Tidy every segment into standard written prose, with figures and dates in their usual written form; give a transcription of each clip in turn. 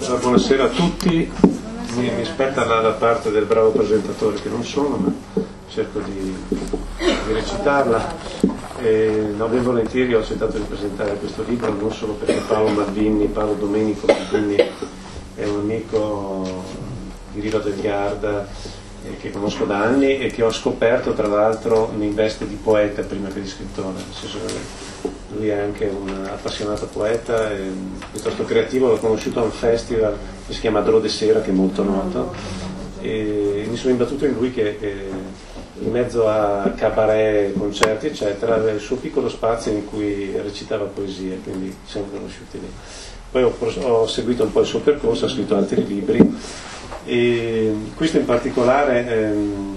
Allora, buonasera a tutti, mi spetta la parte del bravo presentatore che non sono, ma cerco di recitarla. No, ben volentieri ho accettato di presentare questo libro, non solo perché Paolo Domenico Malvini è un amico di Riva del Garda che conosco da anni e che ho scoperto tra l'altro in veste di poeta prima che di scrittore, nel senso che lui è anche un appassionato poeta e piuttosto creativo. L'ho conosciuto a un festival che si chiama Dro de Sera, che è molto noto, e mi sono imbattuto in lui che in mezzo a cabaret, concerti eccetera aveva il suo piccolo spazio in cui recitava poesie, quindi ci siamo conosciuti lì. Poi ho seguito un po' il suo percorso, ha scritto altri libri e questo in particolare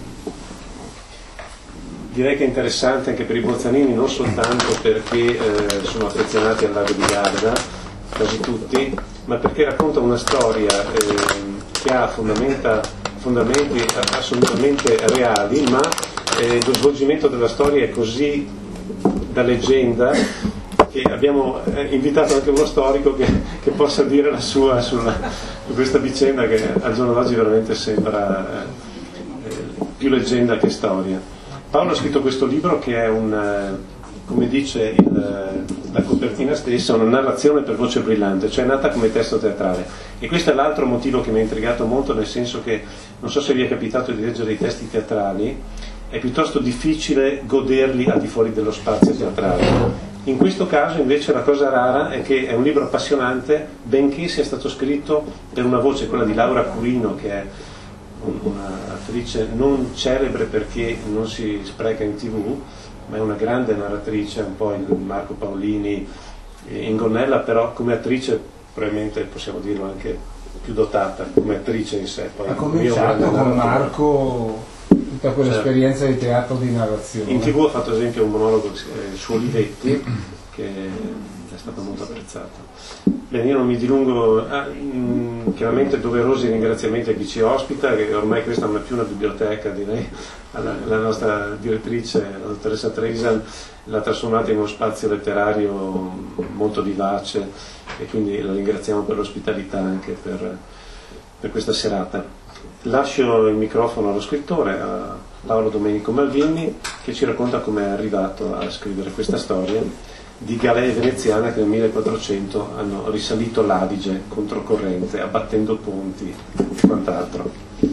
direi che è interessante anche per i bozzanini, non soltanto perché sono affezionati al lago di Garda, quasi tutti, ma perché racconta una storia che ha fondamenti assolutamente reali, ma lo svolgimento della storia è così da leggenda che abbiamo invitato anche uno storico che possa dire la sua su questa vicenda che al giorno d'oggi veramente sembra più leggenda che storia. Paolo ha scritto questo libro che è come dice la copertina stessa, una narrazione per voce brillante, cioè nata come testo teatrale. E questo è l'altro motivo che mi ha intrigato molto, nel senso che, non so se vi è capitato di leggere i testi teatrali, è piuttosto difficile goderli al di fuori dello spazio teatrale. In questo caso invece la cosa rara è che è un libro appassionante, benché sia stato scritto per una voce, quella di Laura Curino, che è un'attrice non celebre perché non si spreca in TV, ma è una grande narratrice, un po' il Marco Paolini in gonnella, però come attrice probabilmente possiamo dirlo anche più dotata come attrice in sé. Poi ha cominciato con Marco tutta quell'esperienza di teatro di narrazione. In TV ha fatto ad esempio un monologo su Olivetti che è stato molto apprezzato. Bene, io non mi dilungo, chiaramente doverosi ringraziamenti a chi ci ospita, che ormai questa non è più una biblioteca, direi, la nostra direttrice, la dottoressa Trevisan, l'ha trasformata in uno spazio letterario molto vivace e quindi la ringraziamo per l'ospitalità anche per questa serata. Lascio il microfono allo scrittore, a Paolo Domenico Malvini, che ci racconta come è arrivato a scrivere questa storia di galee veneziane che nel 1400 hanno risalito l'Adige controcorrente, abbattendo ponti e quant'altro.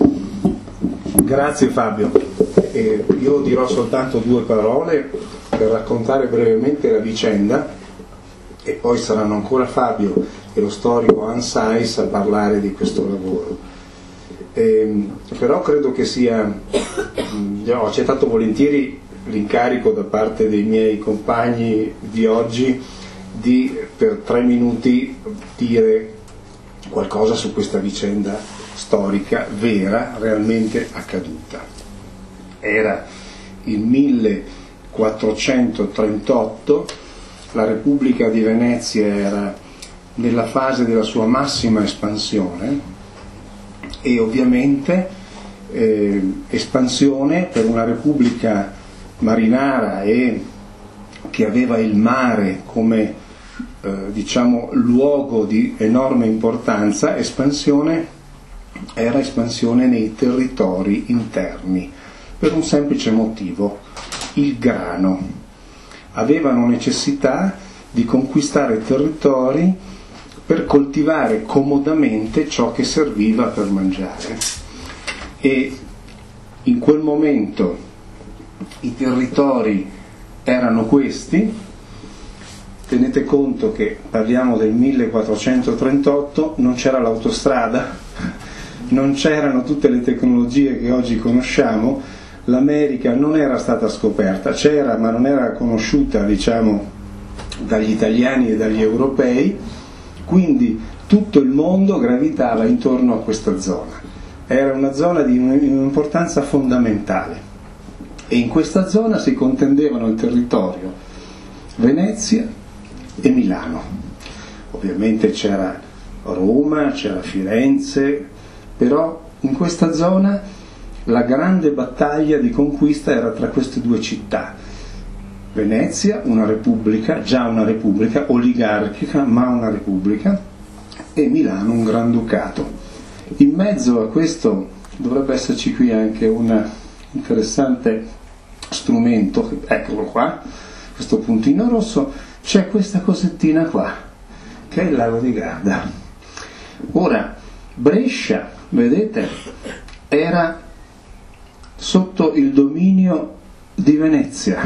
Grazie Fabio. Io dirò soltanto due parole per raccontare brevemente la vicenda e poi saranno ancora Fabio e lo storico Hans Saiz a parlare di questo lavoro. Però credo che ho accettato volentieri l'incarico da parte dei miei compagni di oggi di per 3 minuti dire qualcosa su questa vicenda storica vera, realmente accaduta. Era il 1438, la Repubblica di Venezia era nella fase della sua massima espansione e ovviamente espansione per una repubblica marinara e che aveva il mare come luogo di enorme importanza. Era espansione nei territori interni per un semplice motivo: il grano. Avevano necessità di conquistare territori per coltivare comodamente ciò che serviva per mangiare, e in quel momento i territori erano questi. Tenete conto che parliamo del 1438, non c'era l'autostrada, non c'erano tutte le tecnologie che oggi conosciamo, l'America non era stata scoperta, c'era ma non era conosciuta dagli italiani e dagli europei, quindi tutto il mondo gravitava intorno a questa zona. Era una zona di un'importanza fondamentale. E in questa zona si contendevano il territorio Venezia e Milano. Ovviamente c'era Roma, c'era Firenze, però in questa zona la grande battaglia di conquista era tra queste due città. Venezia, una repubblica, già una repubblica oligarchica, ma una repubblica, e Milano un granducato. In mezzo a questo dovrebbe esserci qui anche un interessante strumento, eccolo qua, questo puntino rosso, c'è questa cosettina qua, che è il lago di Garda. Ora, Brescia, vedete, era sotto il dominio di Venezia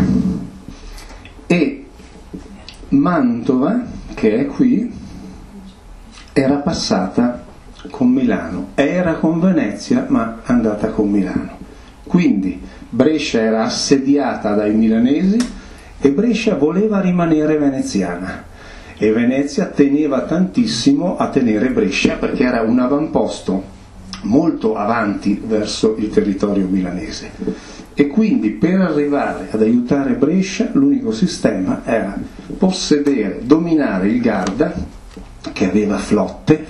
e Mantova, che è qui, era passata con Milano, era con Venezia ma è andata con Milano. Quindi Brescia era assediata dai milanesi e Brescia voleva rimanere veneziana e Venezia teneva tantissimo a tenere Brescia perché era un avamposto molto avanti verso il territorio milanese e quindi per arrivare ad aiutare Brescia l'unico sistema era possedere, dominare il Garda, che aveva flotte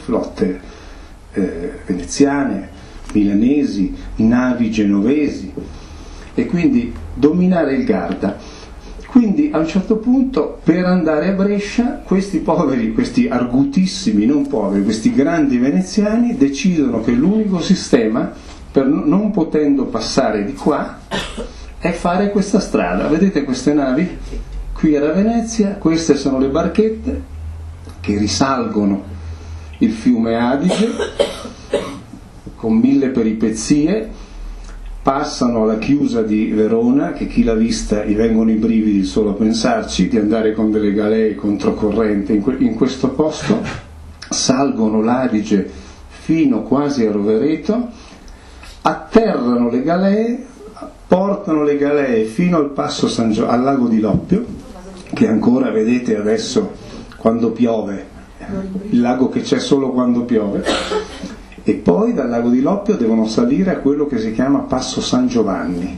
veneziane, milanesi, navi genovesi, e quindi dominare il Garda. Quindi a un certo punto per andare a Brescia questi poveri, questi argutissimi, non poveri, questi grandi veneziani decidono che l'unico sistema, per non potendo passare di qua, è fare questa strada. Vedete queste navi? Qui era Venezia, queste sono le barchette che risalgono il fiume Adige con 1000 peripezie, passano alla chiusa di Verona, che chi l'ha vista gli vengono i brividi solo a pensarci, di andare con delle galee controcorrente in questo posto, salgono l'Adige fino quasi a Rovereto, atterrano le galee, portano le galee fino al passo al lago di Loppio, che ancora vedete adesso quando piove, il lago che c'è solo quando piove, e poi dal lago di Loppio devono salire a quello che si chiama Passo San Giovanni.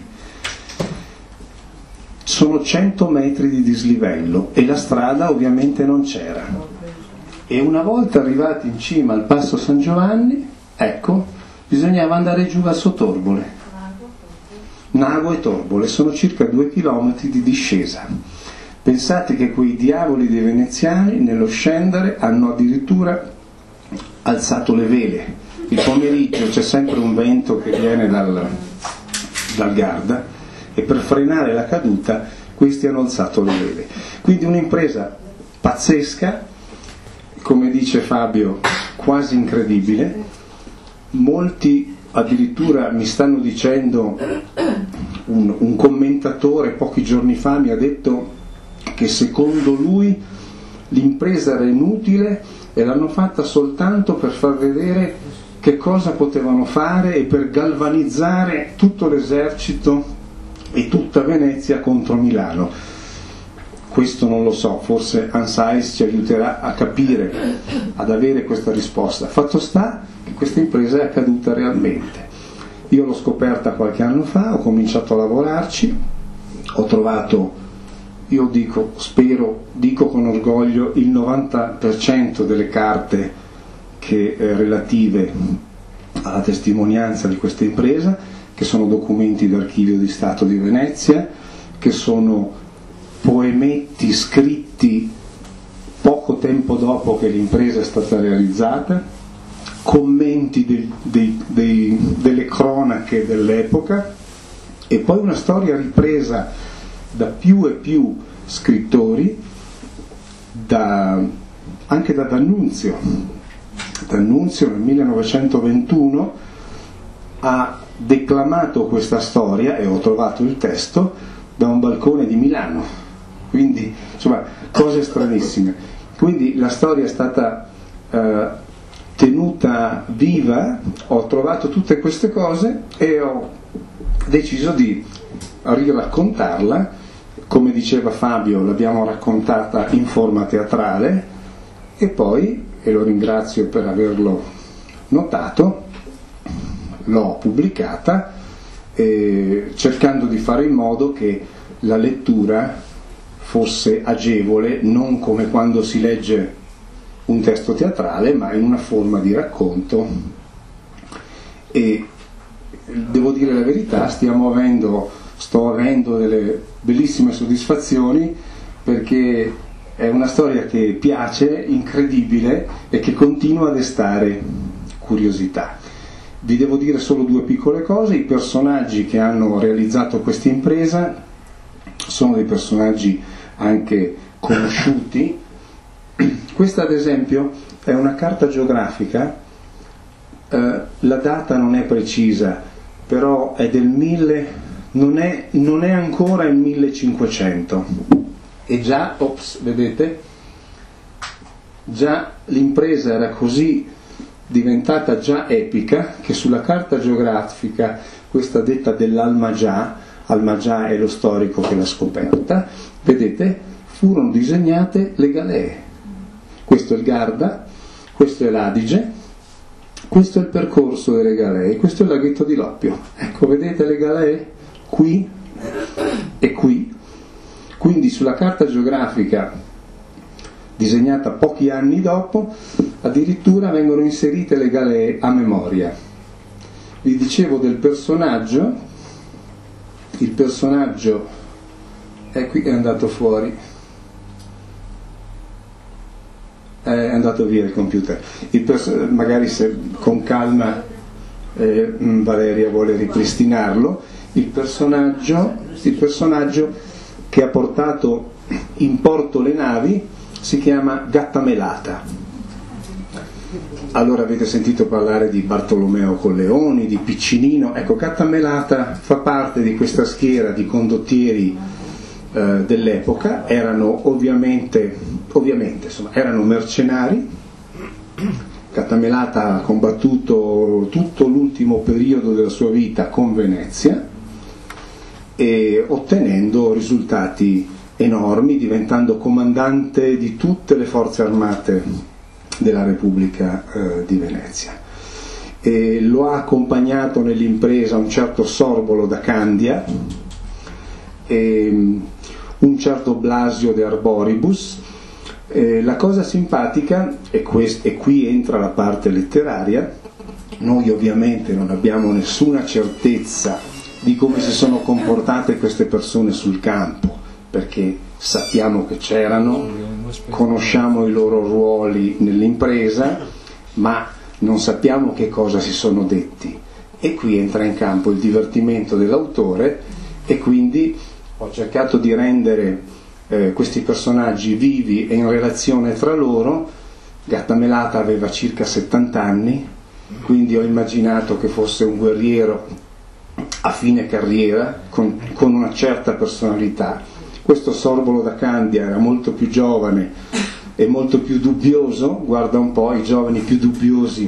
Sono 100 metri di dislivello e la strada ovviamente non c'era. E una volta arrivati in cima al Passo San Giovanni, ecco, bisognava andare giù verso Torbole. Nago e Torbole sono circa 2 chilometri di discesa. Pensate che quei diavoli dei veneziani nello scendere hanno addirittura alzato le vele. Il pomeriggio c'è sempre un vento che viene dal Garda e per frenare la caduta questi hanno alzato le vele. Quindi un'impresa pazzesca, come dice Fabio, quasi incredibile. Molti addirittura mi stanno dicendo, un commentatore pochi giorni fa mi ha detto che secondo lui l'impresa era inutile e l'hanno fatta soltanto per far vedere che cosa potevano fare e per galvanizzare tutto l'esercito e tutta Venezia contro Milano. Questo non lo so, forse Ansais ci aiuterà a capire, ad avere questa risposta. Fatto sta che questa impresa è accaduta realmente. Io l'ho scoperta qualche anno fa, ho cominciato a lavorarci, ho trovato, io dico con orgoglio, il 90% delle carte relative alla testimonianza di questa impresa, che sono documenti d'archivio di Stato di Venezia, che sono poemetti scritti poco tempo dopo che l'impresa è stata realizzata, commenti delle cronache dell'epoca, e poi una storia ripresa da più e più scrittori, anche da D'Annunzio. D'Annunzio nel 1921 ha declamato questa storia, e ho trovato il testo, da un balcone di Milano. Quindi, insomma, cose stranissime. Quindi la storia è stata tenuta viva, ho trovato tutte queste cose e ho deciso di riraccontarla. Come diceva Fabio, l'abbiamo raccontata in forma teatrale e poi, e lo ringrazio per averlo notato, l'ho pubblicata cercando di fare in modo che la lettura fosse agevole, non come quando si legge un testo teatrale, ma in una forma di racconto. E devo dire la verità, sto avendo delle bellissime soddisfazioni, perché È una storia che piace, incredibile e che continua a destare curiosità. Vi devo dire solo due piccole cose. I personaggi che hanno realizzato questa impresa sono dei personaggi anche conosciuti. Questa ad esempio è una carta geografica, la data non è precisa, però è del non è ancora il 1500 e già, vedete, già l'impresa era così diventata già epica che sulla carta geografica, questa detta dell'Almagià, Almagià è lo storico che l'ha scoperta, vedete, furono disegnate le galee. Questo è il Garda, questo è l'Adige, questo è il percorso delle galee, questo è il laghetto di Loppio. Ecco, vedete le galee? Qui e qui. Quindi sulla carta geografica disegnata pochi anni dopo addirittura vengono inserite le galee a memoria. Vi dicevo del personaggio, il personaggio è qui, è andato fuori, è andato via il computer, magari se con calma Valeria vuole ripristinarlo. Il personaggio che ha portato in porto le navi si chiama Gattamelata. Allora avete sentito parlare di Bartolomeo Colleoni, di Piccinino. Ecco, Gattamelata fa parte di questa schiera di condottieri dell'epoca. Erano ovviamente insomma, erano mercenari. Gattamelata ha combattuto tutto l'ultimo periodo della sua vita con Venezia, e ottenendo risultati enormi, diventando comandante di tutte le forze armate della Repubblica di Venezia. E lo ha accompagnato nell'impresa un certo Sorbolo da Candia e un certo Blasio de Arboribus. La cosa simpatica, e qui entra la parte letteraria, noi ovviamente non abbiamo nessuna certezza di come si sono comportate queste persone sul campo, perché sappiamo che c'erano, conosciamo i loro ruoli nell'impresa, ma non sappiamo che cosa si sono detti. E qui entra in campo il divertimento dell'autore, e quindi ho cercato di rendere questi personaggi vivi e in relazione tra loro. Gattamelata aveva circa 70 anni, quindi ho immaginato che fosse un guerriero a fine carriera, con una certa personalità. Questo Sorbolo da Candia era molto più giovane e molto più dubbioso, guarda un po' i giovani più dubbiosi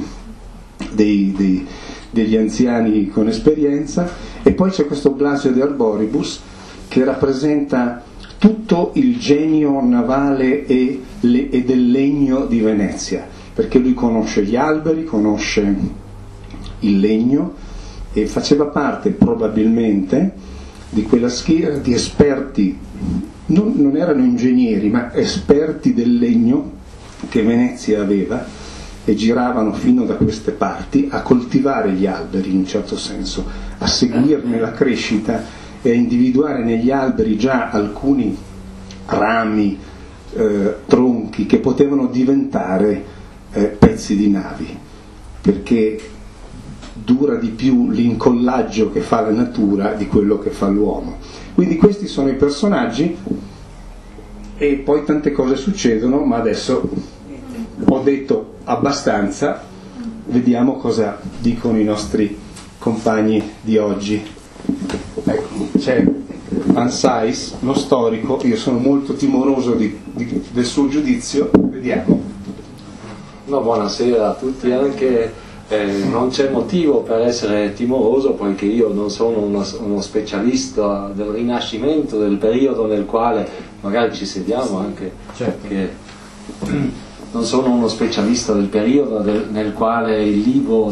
degli anziani con esperienza. E poi c'è questo Blasio de Arboribus che rappresenta tutto il genio navale e del legno di Venezia, perché lui conosce gli alberi, conosce il legno, e faceva parte probabilmente di quella schiera di esperti, non erano ingegneri ma esperti del legno che Venezia aveva, e giravano fino da queste parti a coltivare gli alberi, in un certo senso, a seguirne la crescita e a individuare negli alberi già alcuni rami, tronchi che potevano diventare pezzi di navi, perché dura di più l'incollaggio che fa la natura di quello che fa l'uomo. Quindi questi sono i personaggi, e poi tante cose succedono, ma adesso ho detto abbastanza, vediamo cosa dicono i nostri compagni di oggi. Ecco, c'è Ansais, lo storico. Io sono molto timoroso del suo giudizio, vediamo. No, buonasera a tutti. Anche non c'è motivo per essere timoroso, poiché io non sono uno specialista del Rinascimento, del periodo nel quale magari ci sediamo anche, certo. Che non sono uno specialista del periodo nel quale il libro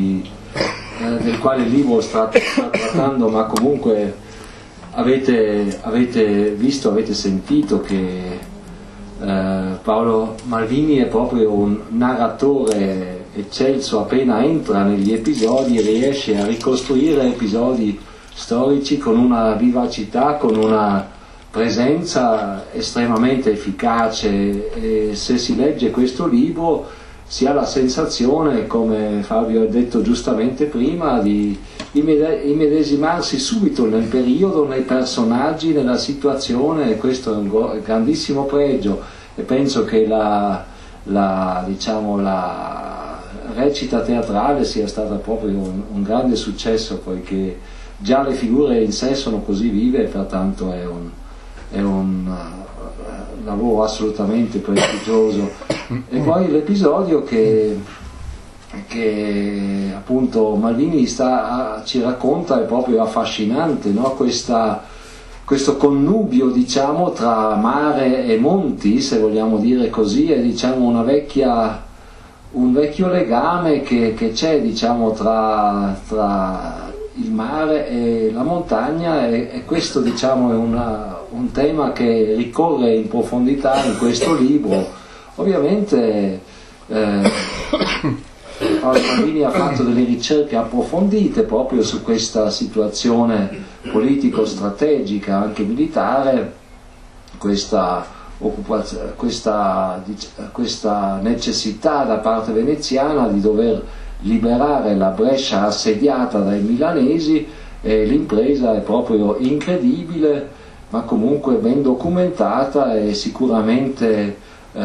sta trattando, ma comunque avete visto, avete sentito che Paolo Malvini è proprio un narratore eccelso. Appena entra negli episodi riesce a ricostruire episodi storici con una vivacità, con una presenza estremamente efficace, e se si legge questo libro si ha la sensazione, come Fabio ha detto giustamente prima, di immedesimarsi subito nel periodo, nei personaggi, nella situazione, e questo è un grandissimo pregio, e penso che la recita teatrale sia stata proprio un grande successo, poiché già le figure in sé sono così vive, e pertanto è un lavoro assolutamente prestigioso. E poi l'episodio che appunto Malvini ci racconta è proprio affascinante, no? Questo connubio, diciamo, tra mare e monti, se vogliamo dire così, è, diciamo, un vecchio legame che c'è, diciamo, tra il mare e la montagna, e questo, diciamo, è un tema che ricorre in profondità in questo libro. Ovviamente Malvini ha fatto delle ricerche approfondite proprio su questa situazione politico-strategica, anche militare, questa necessità da parte veneziana di dover liberare la Brescia assediata dai milanesi, e l'impresa è proprio incredibile, ma comunque ben documentata e sicuramente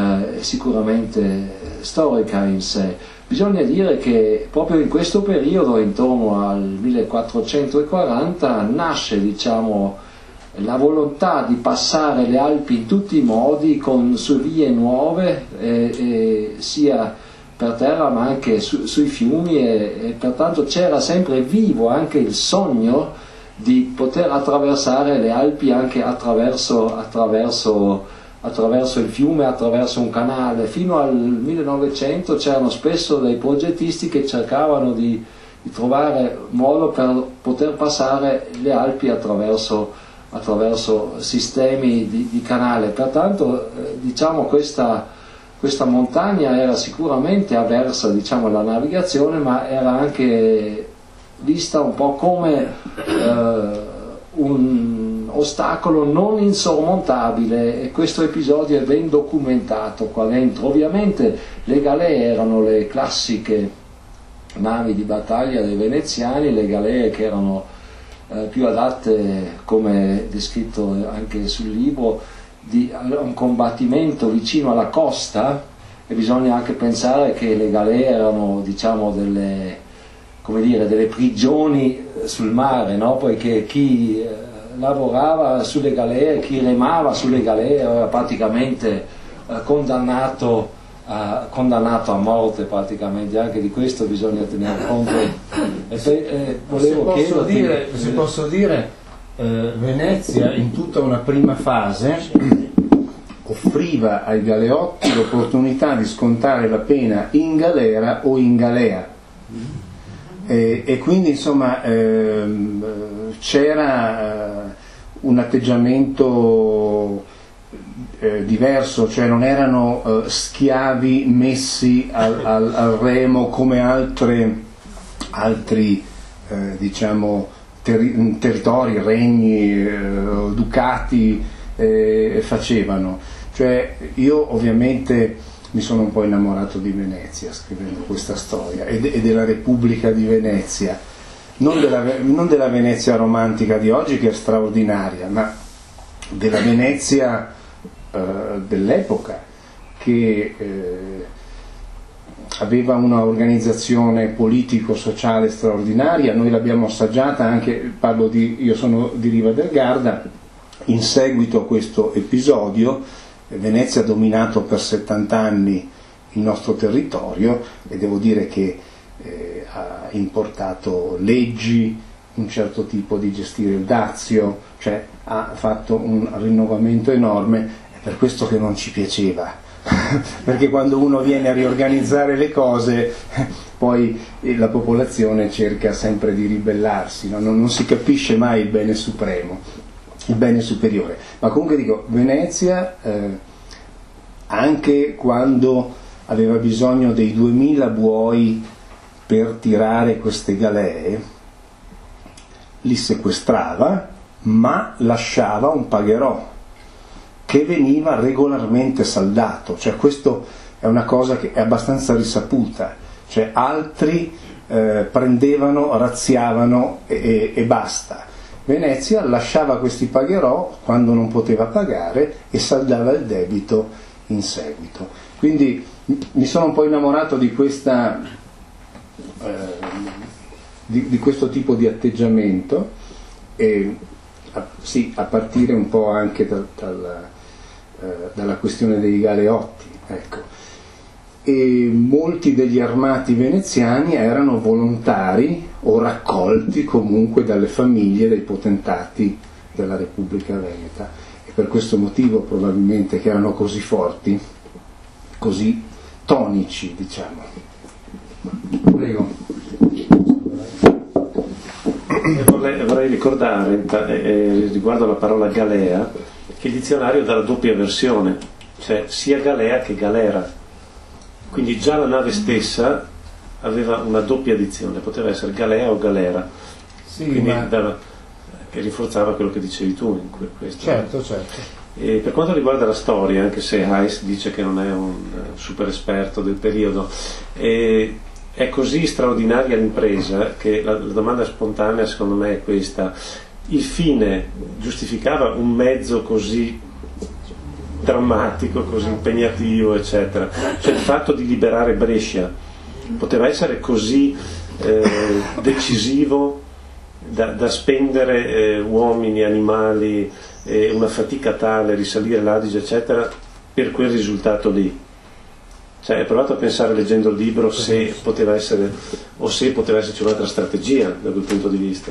storica in sé. Bisogna dire che proprio in questo periodo, intorno al 1440, nasce, diciamo, la volontà di passare le Alpi in tutti i modi, su vie nuove, sia per terra ma anche sui fiumi, e pertanto c'era sempre vivo anche il sogno di poter attraversare le Alpi anche attraverso il fiume, attraverso un canale. Fino al 1900 c'erano spesso dei progettisti che cercavano di trovare modo per poter passare le Alpi attraverso sistemi di canale. Pertanto diciamo questa montagna era sicuramente avversa, diciamo, alla navigazione, ma era anche vista un po' come un ostacolo non insormontabile, e questo episodio è ben documentato qua dentro. Ovviamente le galee erano le classiche navi di battaglia dei veneziani, le galee che erano più adatte, come descritto anche sul libro, a un combattimento vicino alla costa, e bisogna anche pensare che le galee erano, diciamo, delle prigioni sul mare, no? Poiché chi lavorava sulle galee, chi remava sulle galee era praticamente condannato a morte, praticamente. Anche di questo bisogna tenere conto. Se posso dire, Venezia in tutta una prima fase offriva ai galeotti l'opportunità di scontare la pena in galera o in galea, e quindi insomma c'era un atteggiamento diverso, cioè non erano schiavi messi al remo come altri diciamo territori, regni, ducati facevano. Cioè io ovviamente mi sono un po' innamorato di Venezia scrivendo questa storia e della Repubblica di Venezia, non della Venezia romantica di oggi, che è straordinaria, ma della Venezia dell'epoca, che aveva una organizzazione politico-sociale straordinaria. Noi l'abbiamo assaggiata anche, io sono di Riva del Garda, in seguito a questo episodio. Venezia ha dominato per 70 anni il nostro territorio, e devo dire che ha importato leggi, un certo tipo di gestire il dazio, cioè ha fatto un rinnovamento enorme. È per questo che non ci piaceva, perché quando uno viene a riorganizzare le cose poi la popolazione cerca sempre di ribellarsi, no? Non si capisce mai il bene supremo, il bene superiore. Ma comunque dico, Venezia anche quando aveva bisogno dei 2000 buoi per tirare queste galee, li sequestrava, ma lasciava un pagherò, che veniva regolarmente saldato, cioè questo è una cosa che è abbastanza risaputa, cioè altri prendevano, razziavano e basta. Venezia lasciava questi pagherò quando non poteva pagare e saldava il debito in seguito. Quindi mi sono un po' innamorato di questa di questo tipo di atteggiamento, e sì, a partire un po' anche dalla questione dei galeotti, ecco. E molti degli armati veneziani erano volontari o raccolti comunque dalle famiglie dei potentati della Repubblica Veneta, e per questo motivo probabilmente che erano così forti, così tonici, diciamo. Prego. Vorrei ricordare riguardo alla parola galea che il dizionario dà la doppia versione, cioè sia galea che galera. Quindi già la nave stessa aveva una doppia dizione, poteva essere galea o galera, Sì, quindi ma... che rinforzava quello che dicevi tu in questo. Certo. E per quanto riguarda la storia, anche se Heiss dice che non è un super esperto del periodo, è così straordinaria l'impresa che la domanda spontanea secondo me è questa: il fine giustificava un mezzo così drammatico, così impegnativo, eccetera? Cioè il fatto di liberare Brescia poteva essere così decisivo da spendere uomini, animali, una fatica tale, risalire l'Adige, eccetera, per quel risultato lì? Cioè, hai provato a pensare, leggendo il libro, se poteva essere, o se poteva esserci un'altra strategia da quel punto di vista?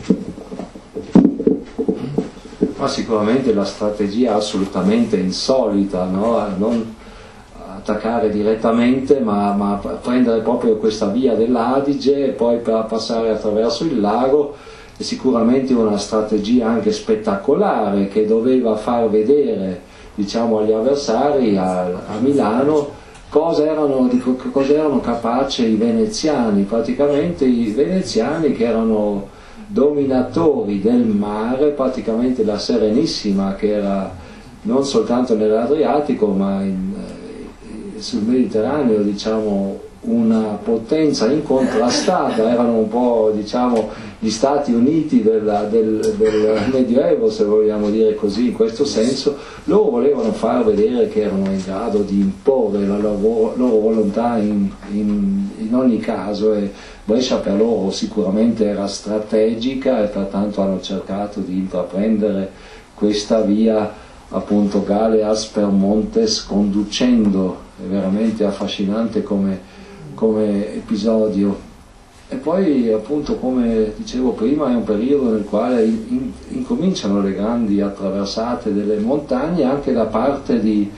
Ma sicuramente la strategia assolutamente insolita, no? Non attaccare direttamente, ma prendere proprio questa via dell'Adige e poi passare attraverso il lago. È sicuramente una strategia anche spettacolare, che doveva far vedere, diciamo, agli avversari a Milano cosa erano capaci i veneziani. Praticamente i veneziani, che erano dominatori del mare, praticamente la Serenissima, che era non soltanto nell'Adriatico ma sul Mediterraneo, diciamo, una potenza incontrastata, erano un po', diciamo, gli Stati Uniti del Medioevo, se vogliamo dire così, in questo senso. Loro volevano far vedere che erano in grado di imporre la loro volontà in ogni caso, e Brescia per loro sicuramente era strategica, e pertanto hanno cercato di intraprendere questa via, appunto, Galea Aspermontes conducendo. È veramente affascinante come episodio. E poi, appunto, come dicevo prima, è un periodo nel quale incominciano le grandi attraversate delle montagne, anche da parte di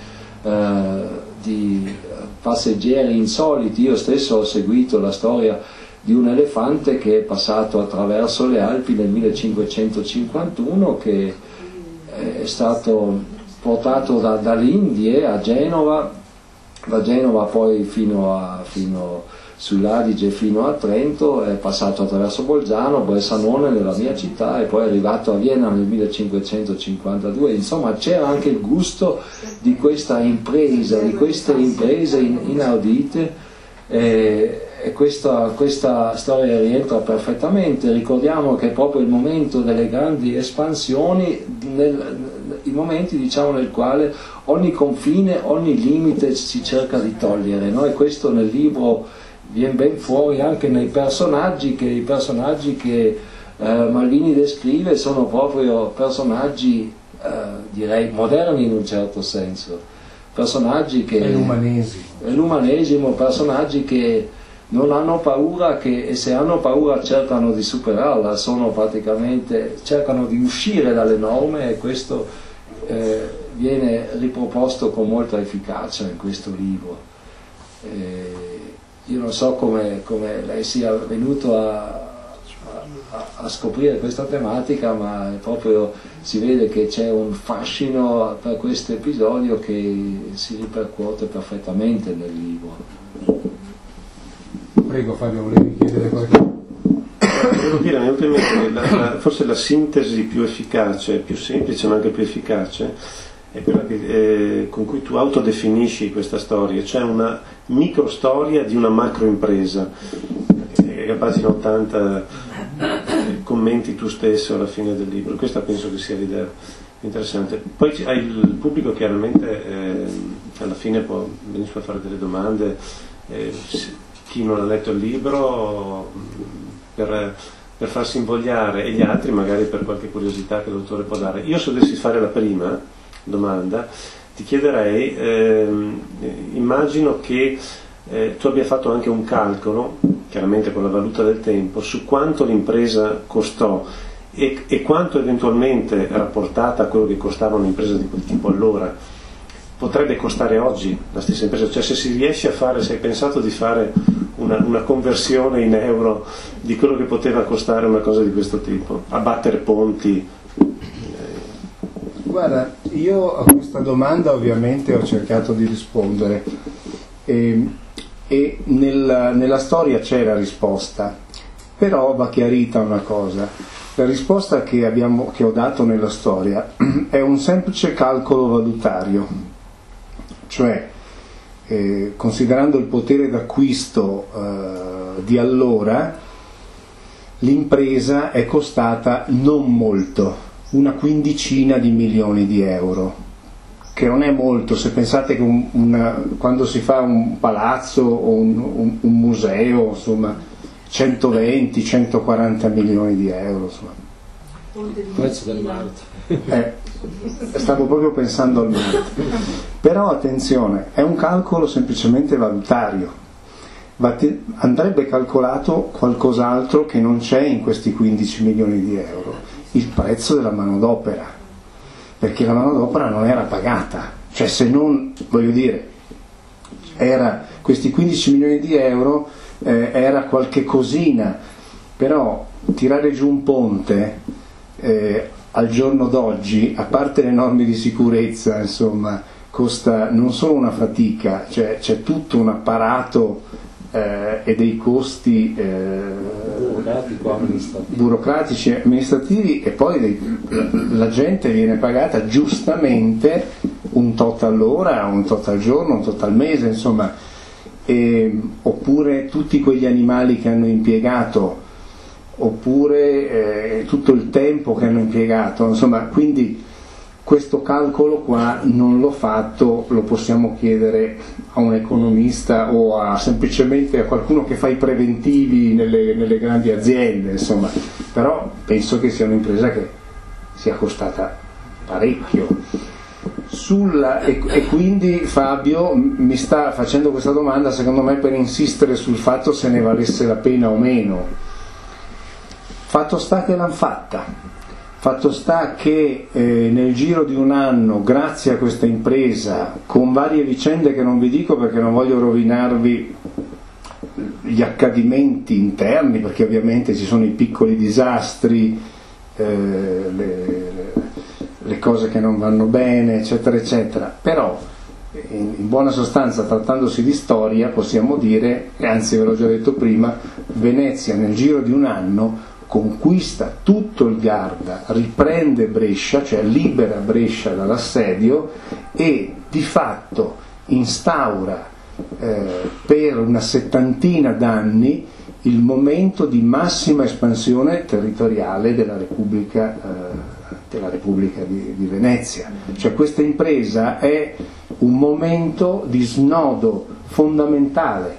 passeggeri insoliti. Io stesso ho seguito la storia di un elefante che è passato attraverso le Alpi nel 1551, che è stato portato dalle Indie a Genova, da Genova poi fino sull'Adige fino a Trento, è passato attraverso Bolzano, Bressanone nella mia città, e poi è arrivato a Vienna nel 1552. Insomma, c'era anche il gusto di questa impresa, di queste imprese inaudite, e questa storia rientra perfettamente. Ricordiamo che è proprio il momento delle grandi espansioni, i momenti, diciamo, nel quale ogni confine, ogni limite si cerca di togliere, no? E questo nel libro viene ben fuori anche nei personaggi che Malvini descrive. Sono proprio personaggi direi moderni in un certo senso, personaggi che è l'umanesimo, personaggi che non hanno paura, e se hanno paura cercano di superarla, cercano di uscire dalle norme, e questo viene riproposto con molta efficacia in questo libro. Io non so come lei sia venuto a scoprire questa tematica, ma proprio si vede che c'è un fascino per questo episodio che si ripercuote perfettamente nel libro. Prego Fabio, volevi chiedere qualcosa? Devo dire, mi è venuto in mente forse la sintesi più efficace, più semplice ma anche più efficace, è quella con cui tu autodefinisci questa storia, cioè una microstoria di una macro impresa. A pagina 80 commenti tu stesso alla fine del libro. Questa penso che sia l'idea interessante. Poi hai il pubblico, chiaramente alla fine può benissimo fare delle domande, chi non ha letto il libro per farsi invogliare, e gli altri magari per qualche curiosità che l'autore può dare. Io, se dovessi fare la prima domanda, ti chiederei, immagino che tu abbia fatto anche un calcolo, chiaramente con la valuta del tempo, su quanto l'impresa costò e quanto eventualmente, rapportata a quello che costava un'impresa di quel tipo allora, potrebbe costare oggi la stessa impresa. Cioè, se si riesce a fare, se hai pensato di fare una conversione in euro di quello che poteva costare una cosa di questo tipo, abbattere ponti. Guarda, io a questa domanda ovviamente ho cercato di rispondere e nella storia c'è la risposta, però va chiarita una cosa. La risposta che ho dato nella storia è un semplice calcolo valutario, cioè considerando il potere d'acquisto di allora, l'impresa è costata non molto, una quindicina di milioni di euro, che non è molto se pensate che quando si fa un palazzo o un museo, insomma, 120-140 milioni di euro, insomma. Il prezzo del Marte. Stavo proprio pensando al Marte. Però attenzione, è un calcolo semplicemente valutario. Andrebbe calcolato qualcos'altro che non c'è in questi 15 milioni di euro, il prezzo della manodopera, perché la manodopera non era pagata, cioè, se non, voglio dire, questi 15 milioni di euro era qualche cosina, però tirare giù un ponte al giorno d'oggi, a parte le norme di sicurezza, insomma, costa non solo una fatica, cioè c'è tutto un apparato e dei costi burocratici, amministrativi, e poi la gente viene pagata giustamente un tot all'ora, un tot al giorno, un tot al mese, insomma, oppure tutti quegli animali che hanno impiegato, oppure tutto il tempo che hanno impiegato, insomma. Quindi questo calcolo qua non l'ho fatto, lo possiamo chiedere a un economista o semplicemente a qualcuno che fa i preventivi nelle grandi aziende, insomma. Però penso che sia un'impresa che sia costata parecchio. E quindi Fabio mi sta facendo questa domanda, secondo me, per insistere sul fatto se ne valesse la pena o meno. Fatto sta che l'hanno fatta. Fatto sta che nel giro di un anno, grazie a questa impresa, con varie vicende che non vi dico perché non voglio rovinarvi gli accadimenti interni, perché ovviamente ci sono i piccoli disastri, le cose che non vanno bene, eccetera, eccetera, però in buona sostanza, trattandosi di storia, possiamo dire, e anzi ve l'ho già detto prima, Venezia nel giro di un anno conquista tutto il Garda, riprende Brescia, cioè libera Brescia dall'assedio, e di fatto instaura per una settantina d'anni il momento di massima espansione territoriale della Repubblica di Venezia. Cioè, questa impresa è un momento di snodo fondamentale,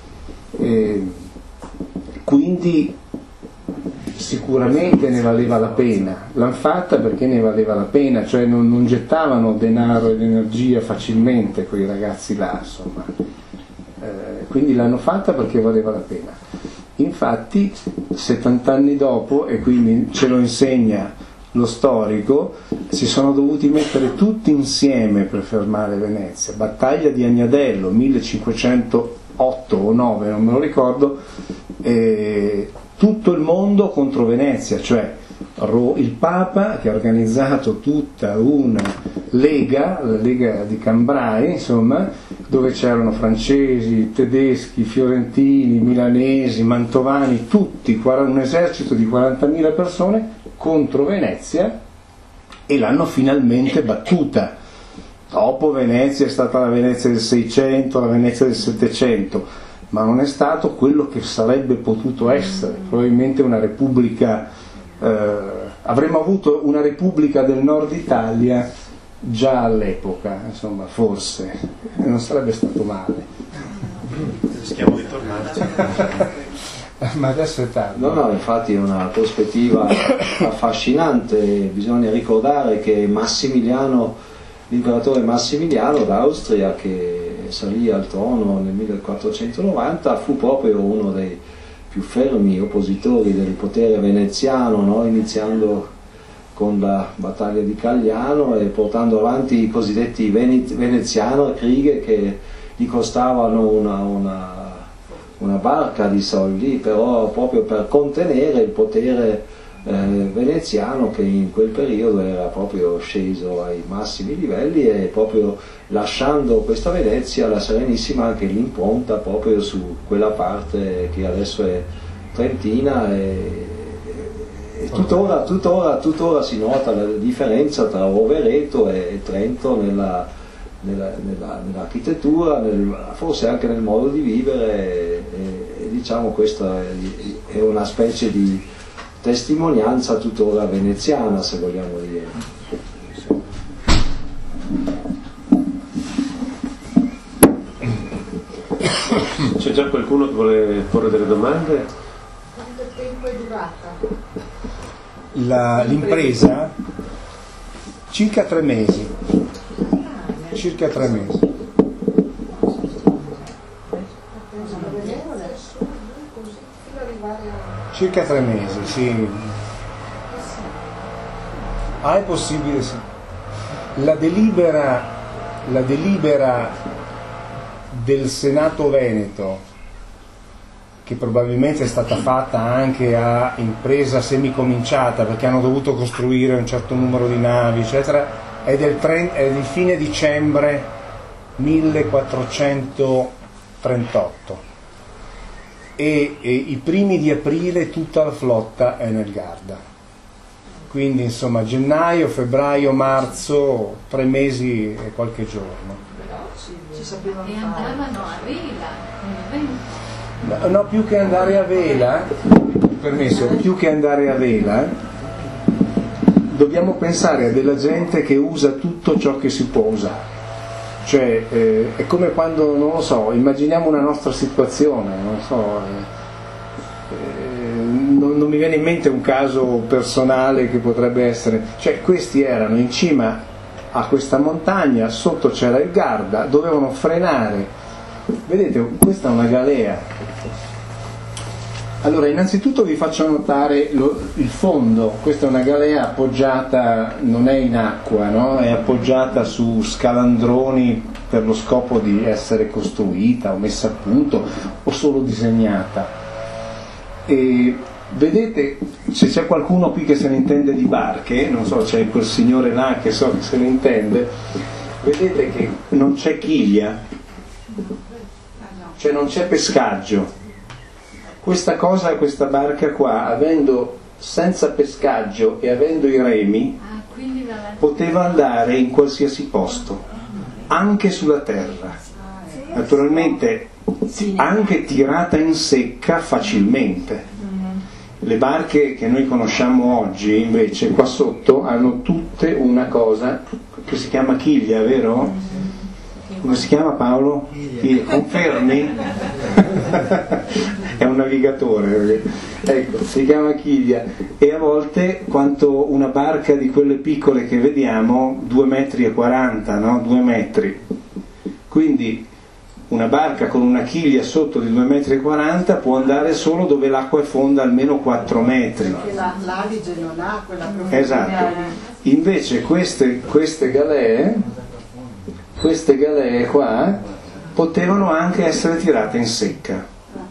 quindi sicuramente ne valeva la pena. L'hanno fatta perché ne valeva la pena, cioè non gettavano denaro ed energia facilmente quei ragazzi là, insomma. Quindi l'hanno fatta perché valeva la pena. Infatti 70 anni dopo, e quindi ce lo insegna lo storico, si sono dovuti mettere tutti insieme per fermare Venezia. Battaglia di Agnadello 1508 o 9, non me lo ricordo, tutto il mondo contro Venezia, cioè il Papa che ha organizzato tutta una lega, la Lega di Cambrai, insomma, dove c'erano francesi, tedeschi, fiorentini, milanesi, mantovani, tutti, un esercito di 40.000 persone contro Venezia, e l'hanno finalmente battuta. Dopo Venezia è stata la Venezia del 600, la Venezia del 700, ma non è stato quello che sarebbe potuto essere. Probabilmente una repubblica, avremmo avuto una repubblica del nord Italia già all'epoca, insomma, forse, non sarebbe stato male. Rischiamo di tornarci. Ma adesso è tardi. No, infatti è una prospettiva affascinante. Bisogna ricordare che Massimiliano, l'imperatore Massimiliano d'Austria, che salì al trono nel 1490, fu proprio uno dei più fermi oppositori del potere veneziano, no? Iniziando con la battaglia di Cagliano e portando avanti i cosiddetti Veneziano-Kriege, che gli costavano una barca di soldi, però proprio per contenere il potere veneziano, che in quel periodo era proprio sceso ai massimi livelli, e proprio lasciando questa Venezia, la Serenissima, anche l'impronta proprio su quella parte che adesso è trentina, e tuttora si nota la differenza tra Rovereto e Trento nell'architettura, forse anche nel modo di vivere, e diciamo questa è una specie di testimonianza tuttora veneziana, se vogliamo dire. C'è già qualcuno che vuole porre delle domande? Quanto tempo è durata? L'impresa? Circa 3 mesi. Circa 3 mesi. Circa 3 mesi, sì. Ah, è possibile, sì. La delibera del Senato Veneto, che probabilmente è stata fatta anche a impresa semicominciata, perché hanno dovuto costruire un certo numero di navi, eccetera, è di fine dicembre 1438. E i primi di aprile tutta la flotta è nel Garda, quindi insomma gennaio, febbraio, marzo, 3 mesi e qualche giorno. E andavano a vela. No, più che andare a vela, permesso, più che andare a vela, dobbiamo pensare a della gente che usa tutto ciò che si può usare. Cioè è come quando, non lo so, immaginiamo una nostra situazione, non so, non mi viene in mente un caso personale che potrebbe essere, cioè questi erano in cima a questa montagna, sotto c'era il Garda, dovevano frenare, vedete, questa è una galea. Allora, innanzitutto vi faccio notare il fondo. Questa è una galea appoggiata, non è in acqua, no? È appoggiata su scalandroni per lo scopo di essere costruita o messa a punto o solo disegnata. E vedete, se c'è qualcuno qui che se ne intende di barche, non so, c'è quel signore là che so che se ne intende, vedete che non c'è chiglia, cioè non c'è pescaggio. Questa barca qua, avendo senza pescaggio e avendo i remi, poteva andare in qualsiasi posto, anche sulla terra. Naturalmente anche tirata in secca facilmente. Le barche che noi conosciamo oggi invece qua sotto hanno tutte una cosa che si chiama chiglia, vero? Come si chiama, Paolo? Confermi? È un navigatore, ecco, si chiama chiglia, e a volte quanto una barca di quelle piccole che vediamo, 2,40 metri, no? 2 metri. Quindi una barca con una chiglia sotto di 2,40 metri può andare solo dove l'acqua è fonda almeno 4 metri. Perché l'Adige non ha quella profondità. Esatto. Invece queste galee qua potevano anche essere tirate in secca,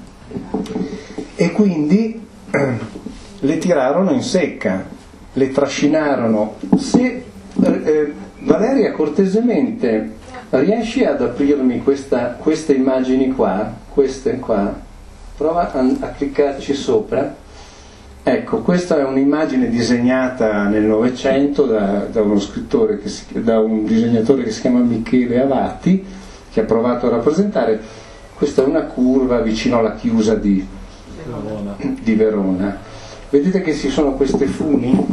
e quindi le tirarono in secca, le trascinarono. Se Valeria cortesemente riesci ad aprirmi queste immagini qua, queste qua, prova a cliccarci sopra, Ecco, questa è un'immagine disegnata nel Novecento da un disegnatore che si chiama Michele Avati, che ha provato a rappresentare. Questa è una curva vicino alla chiusa di Verona. Vedete che ci sono queste funi?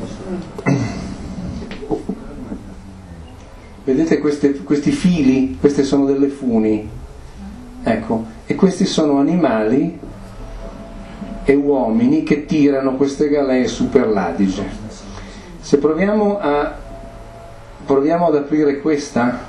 Vedete questi fili? Queste sono delle funi. Ecco, e questi sono animali e uomini che tirano queste galee su per l'Adige. Se proviamo ad aprire questa,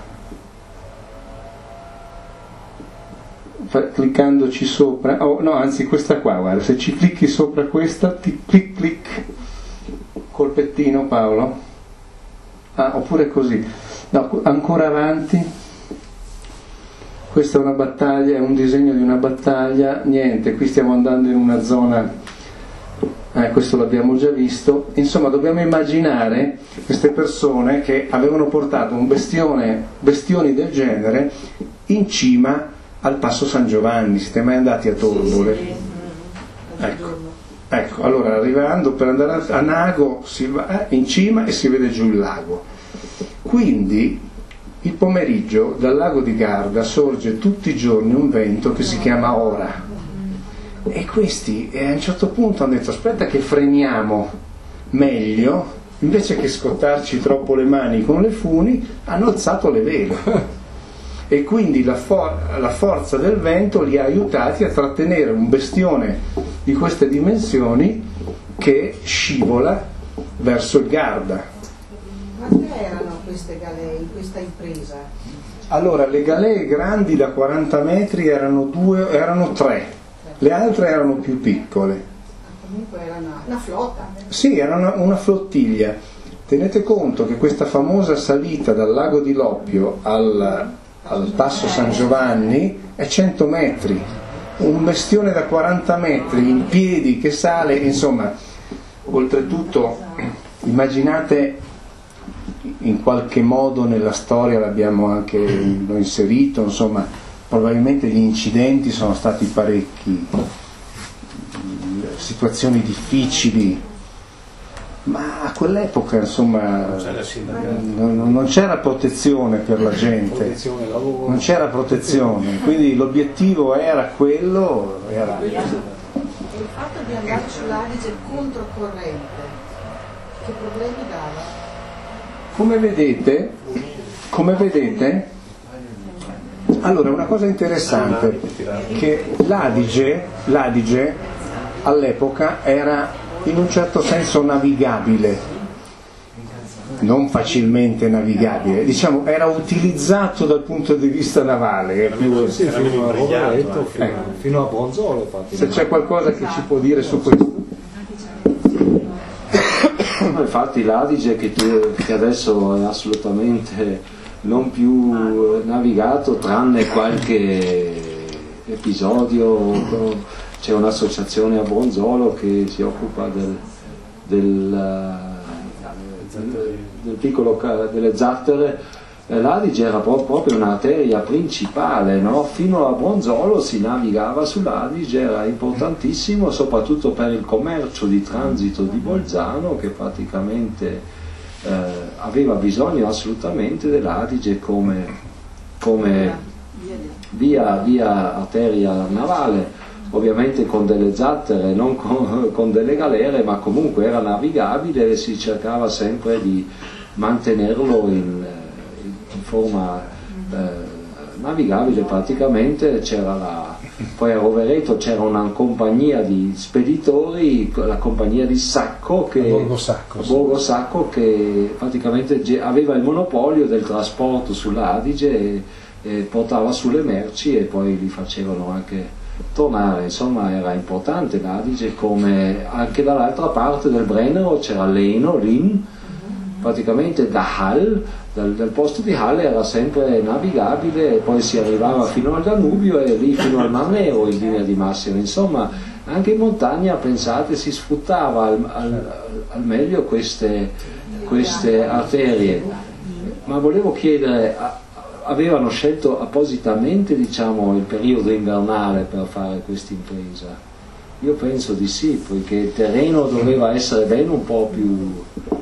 cliccandoci sopra, anzi questa qua, guarda, se ci clicchi sopra questa, clic col pettino, Paolo, oppure così, no, ancora avanti. Questa è una battaglia, è un disegno di una battaglia, niente, qui stiamo andando in una zona, questo l'abbiamo già visto. Insomma, dobbiamo immaginare queste persone che avevano portato bestioni del genere in cima al Passo San Giovanni. Siete mai andati a Torbole? Ecco, allora arrivando per andare a Nago si va in cima e si vede giù il lago. Quindi il pomeriggio dal lago di Garda sorge tutti i giorni un vento che si chiama Ora, e questi a un certo punto hanno detto: aspetta che freniamo meglio, invece che scottarci troppo le mani con le funi, hanno alzato le vele e quindi la forza del vento li ha aiutati a trattenere un bestione di queste dimensioni che scivola verso il Garda. Quante erano queste galee in questa impresa? Allora, le galee grandi da 40 metri erano 3, le altre erano più piccole. Comunque era una flotta. Sì, era una flottiglia. Tenete conto che questa famosa salita dal lago di Loppio al Passo San Giovanni è 100 metri. Un bestione da 40 metri in piedi che sale, insomma, oltretutto immaginate, in qualche modo nella storia l'abbiamo anche inserito, insomma, probabilmente gli incidenti sono stati parecchi, situazioni difficili, ma a quell'epoca insomma non c'era protezione per la gente, non c'era protezione, quindi l'obiettivo era quello. E il fatto di andare sull'Adige controcorrente, che problemi dava? Come vedete, allora una cosa interessante, che l'Adige all'epoca era in un certo senso navigabile, non facilmente navigabile, diciamo era utilizzato dal punto di vista navale. Fino a Bronzolo. Se c'è qualcosa che ci può dire su questo. Infatti l'Adige che adesso è assolutamente non più navigato, tranne qualche episodio, c'è un'associazione a Bronzolo che si occupa del piccolo delle zattere. L'Adige era proprio un'arteria principale, no? Fino a Bronzolo si navigava sull'Adige, era importantissimo soprattutto per il commercio di transito di Bolzano, che praticamente aveva bisogno assolutamente dell'Adige come via arteria navale, ovviamente con delle zattere, non con delle galere, ma comunque era navigabile e si cercava sempre di mantenerlo in forma navigabile. Praticamente poi a Rovereto c'era una compagnia di speditori, la compagnia di Sacco, Borgo Sacco, che praticamente aveva il monopolio del trasporto sull'Adige e portava sulle merci e poi li facevano anche tornare. Insomma, era importante l'Adige, come anche dall'altra parte del Brennero c'era Lin, praticamente da Hall, dal posto di Halle era sempre navigabile, e poi si arrivava fino al Danubio e lì fino al Mar Nero in linea di massima. Insomma, anche in montagna, pensate, si sfruttava al meglio queste arterie. Ma volevo chiedere, avevano scelto appositamente, diciamo, il periodo invernale per fare questa impresa? Io penso di sì, poiché il terreno doveva essere bene un po' più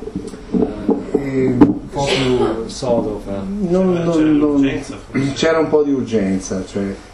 sodo. C'era un po' di urgenza,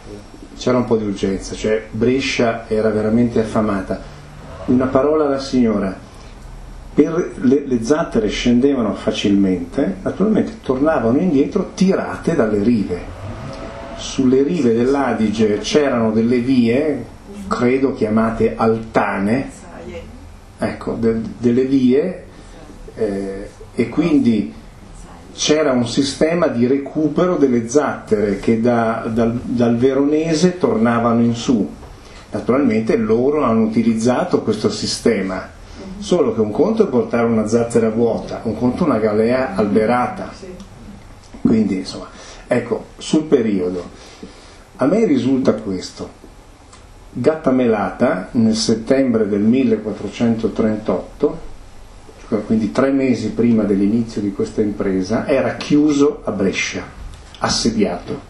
cioè Brescia era veramente affamata. Una parola alla signora: le zattere scendevano facilmente, naturalmente tornavano indietro tirate dalle rive. Sulle rive dell'Adige c'erano delle vie, credo chiamate altane, ecco, delle vie, e quindi c'era un sistema di recupero delle zattere che dal Veronese tornavano in su. Naturalmente loro hanno utilizzato questo sistema, solo che un conto è portare una zattera vuota, un conto una galea alberata. Quindi insomma, ecco, sul periodo a me risulta questo: Gattamelata nel settembre del 1438, quindi 3 mesi prima dell'inizio di questa impresa, era chiuso a Brescia, assediato.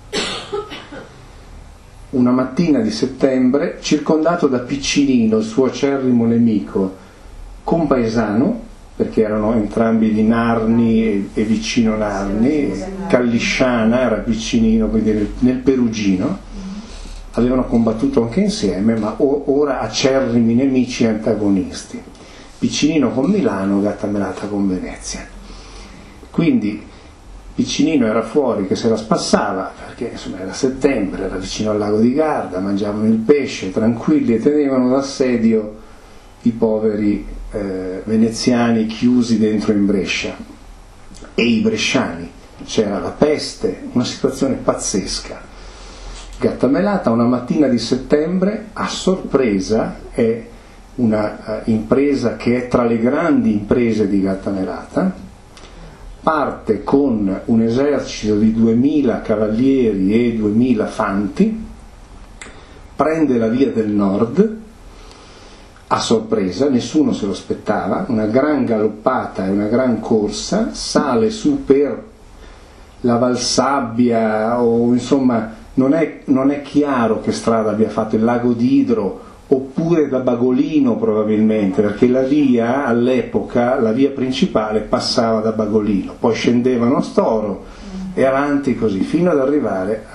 Una mattina di settembre, circondato da Piccinino, il suo acerrimo nemico, compaesano, perché erano entrambi di Narni e vicino Narni, Callisciana era Piccinino, quindi nel Perugino, avevano combattuto anche insieme, ma ora acerrimi nemici e antagonisti. Piccinino con Milano, Gattamelata con Venezia. Quindi Piccinino era fuori che se la spassava, perché insomma era settembre, era vicino al lago di Garda, mangiavano il pesce tranquilli e tenevano d'assedio i poveri veneziani chiusi dentro in Brescia, e i bresciani. C'era la peste, una situazione pazzesca. Gattamelata una mattina di settembre, a sorpresa, è una impresa che è tra le grandi imprese di Gattamelata, parte con un esercito di 2000 cavalieri e 2000 fanti, prende la via del nord a sorpresa, nessuno se lo aspettava, una gran galoppata e una gran corsa, sale su per la Valsabbia, o insomma non è chiaro che strada abbia fatto, il lago d'Idro, oppure da Bagolino probabilmente, perché la via all'epoca, la via principale passava da Bagolino, poi scendevano a Storo e avanti così fino ad arrivare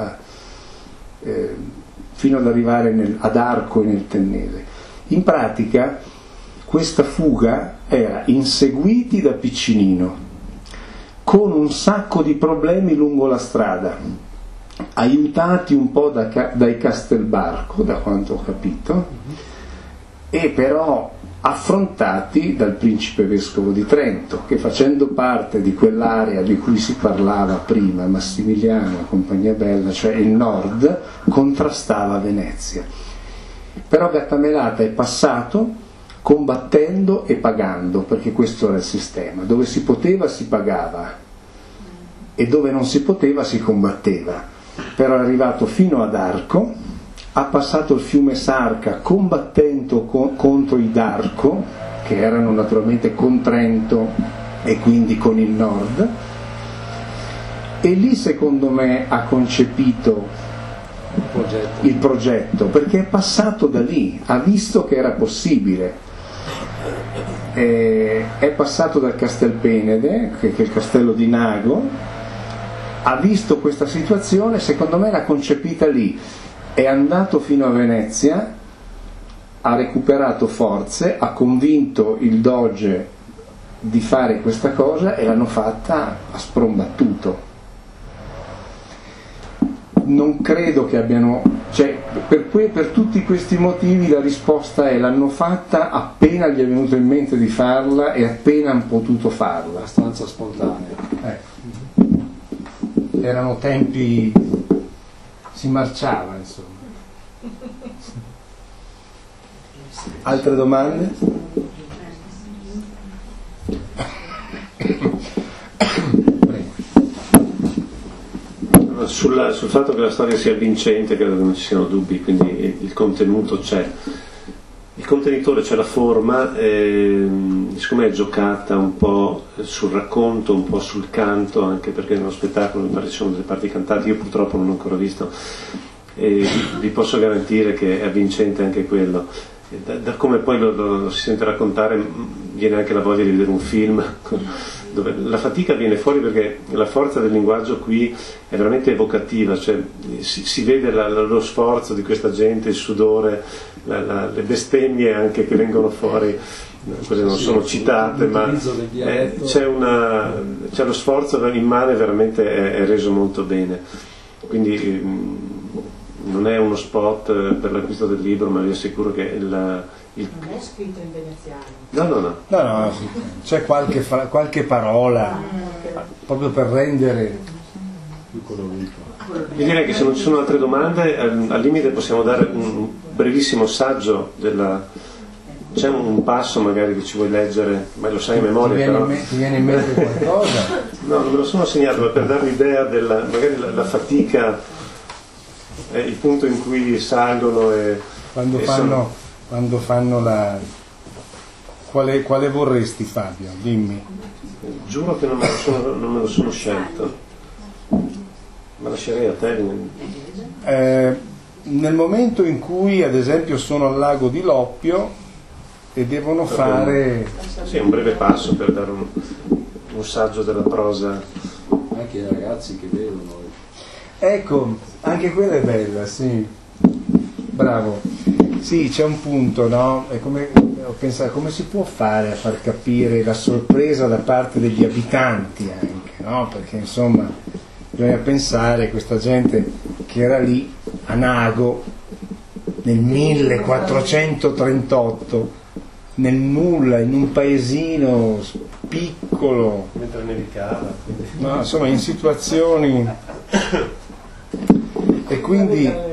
ad Arco nel Tennese. In pratica questa fuga era inseguiti da Piccinino, con un sacco di problemi lungo la strada, aiutati un po' dai Castelbarco, da quanto ho capito, e però affrontati dal principe vescovo di Trento, che facendo parte di quell'area di cui si parlava prima, Massimiliano e compagnia bella, cioè il nord, contrastava Venezia. Però Gattamelata è passato combattendo e pagando, perché questo era il sistema: dove si poteva si pagava e dove non si poteva si combatteva. Però è arrivato fino ad Arco, ha passato il fiume Sarca combattendo contro i D'Arco, che erano naturalmente con Trento e quindi con il nord, e lì secondo me ha concepito il progetto, perché è passato da lì, ha visto che era possibile, è passato dal Castelpenede, che è il castello di Nago, ha visto questa situazione, secondo me l'ha concepita lì, è andato fino a Venezia, ha recuperato forze, ha convinto il doge di fare questa cosa e l'hanno fatta a sprombattuto. Non credo che abbiano, cioè, per tutti questi motivi la risposta è: l'hanno fatta appena gli è venuto in mente di farla e appena hanno potuto farla, abbastanza spontanea. Erano tempi, si marciava, insomma. Altre domande? Sul fatto che la storia sia vincente credo che non ci siano dubbi, quindi il contenuto c'è, il contenitore c'è, la forma, siccome è giocata un po' sul racconto, un po' sul canto, anche perché nello spettacolo mi pare ci sono delle parti cantate, io purtroppo non l'ho ancora visto, e vi posso garantire che è vincente anche quello. da come poi lo si sente raccontare viene anche la voglia di vedere un film dove la fatica viene fuori, perché la forza del linguaggio qui è veramente evocativa, cioè si vede lo sforzo di questa gente, il sudore, le bestemmie anche che vengono fuori, quelle non sono citate, ma c'è lo sforzo immane, veramente è reso molto bene. Quindi non è uno spot per l'acquisto del libro, ma vi assicuro che non è scritto in veneziano. No, c'è qualche parola proprio per rendere più colorito. Io direi che se non ci sono altre domande, al limite possiamo dare un brevissimo saggio c'è un passo magari che ci vuoi leggere, ma lo sai a memoria. Ti viene in mente qualcosa? No, non me lo sono segnato, ma per dare l'idea magari la fatica, il punto in cui salgono e quando fanno la... Quale vorresti, Fabio? Dimmi. Giuro che non me lo sono scelto, ma lascerei a te. Nel momento in cui ad esempio sono al lago di Loppio e devono fare... Sì, un breve passo per dare un saggio della prosa. Anche i ragazzi che vedono. Ecco, anche quella è bella, sì. Bravo. Sì, c'è un punto, no? È come, ho pensato, come si può fare a far capire la sorpresa da parte degli abitanti anche, no? Perché insomma bisogna pensare a questa gente che era lì a Nago nel 1438, nel nulla, in un paesino piccolo, mentre nevicava, no? Insomma in situazioni, e quindi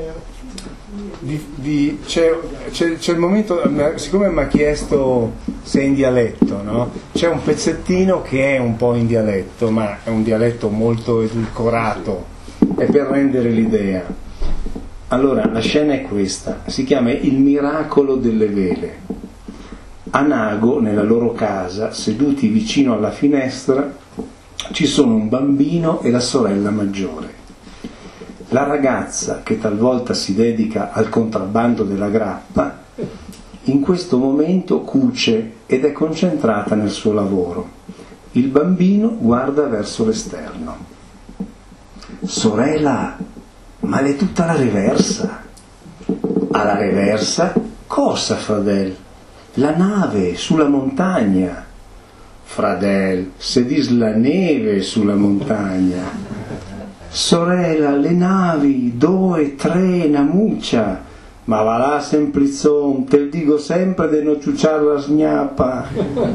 c'è il momento, siccome mi ha chiesto se è in dialetto, no? C'è un pezzettino che è un po' in dialetto, ma è un dialetto molto edulcorato, è per rendere l'idea. Allora la scena è questa, si chiama Il miracolo delle vele. A Nago, nella loro casa, seduti vicino alla finestra, ci sono un bambino e la sorella maggiore. La ragazza, che talvolta si dedica al contrabbando della grappa, in questo momento cuce ed è concentrata nel suo lavoro. Il bambino guarda verso l'esterno. Sorella, ma l'è tutta alla reversa. Alla reversa? Cosa, fradel? La nave sulla montagna. Fradel, se dis la neve sulla montagna. Sorella, le navi, 2, 3, na muccia. Ma va là semplizzon, te dico sempre de non ciucciar la sgnappa.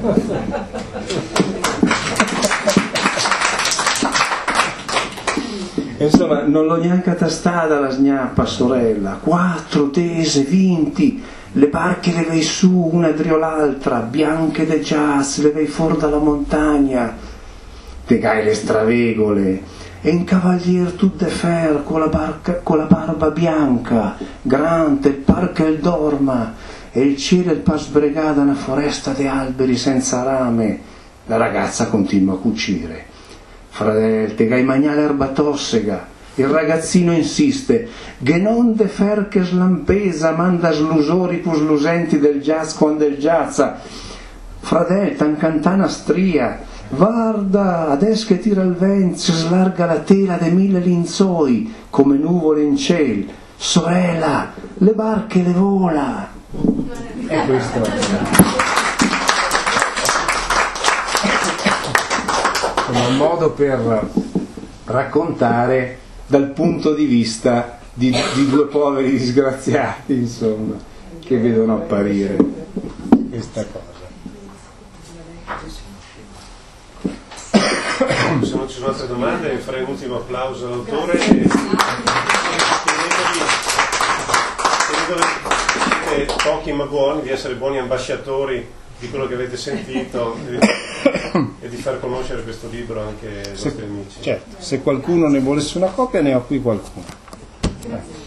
Insomma, non l'ho neanche tastata la sgnappa, sorella. 4 tese, 20, le barche le vei su, una drio l'altra, bianche de jazz, le vei fuori dalla montagna. Te gai le stravegole. E un cavalier tout de fer con la barba bianca, grande, il parco il dorma, e il cielo il pa sbregata una foresta di alberi senza rame. La ragazza continua a cucire. Fradel, te gai mangiare l'erba tossega. Il ragazzino insiste, che non de fer che slampesa, manda slusori pus lusenti del jazz quando il jazza. Fradel, tan cantana stria. Guarda, adesso che tira il vento, si slarga la tela de 1000 linzoi, come nuvole in ciel. Sorella, le barche le vola. E questo è un modo per raccontare dal punto di vista di 2 poveri disgraziati, insomma, che vedono apparire questa cosa. Se non ci sono altre domande farei un ultimo applauso all'autore e chiedendovi siete pochi ma buoni, di essere buoni ambasciatori di quello che avete sentito e di far conoscere questo libro anche ai vostri amici. Certo, se qualcuno ne volesse una copia, ne ho qui qualcuno.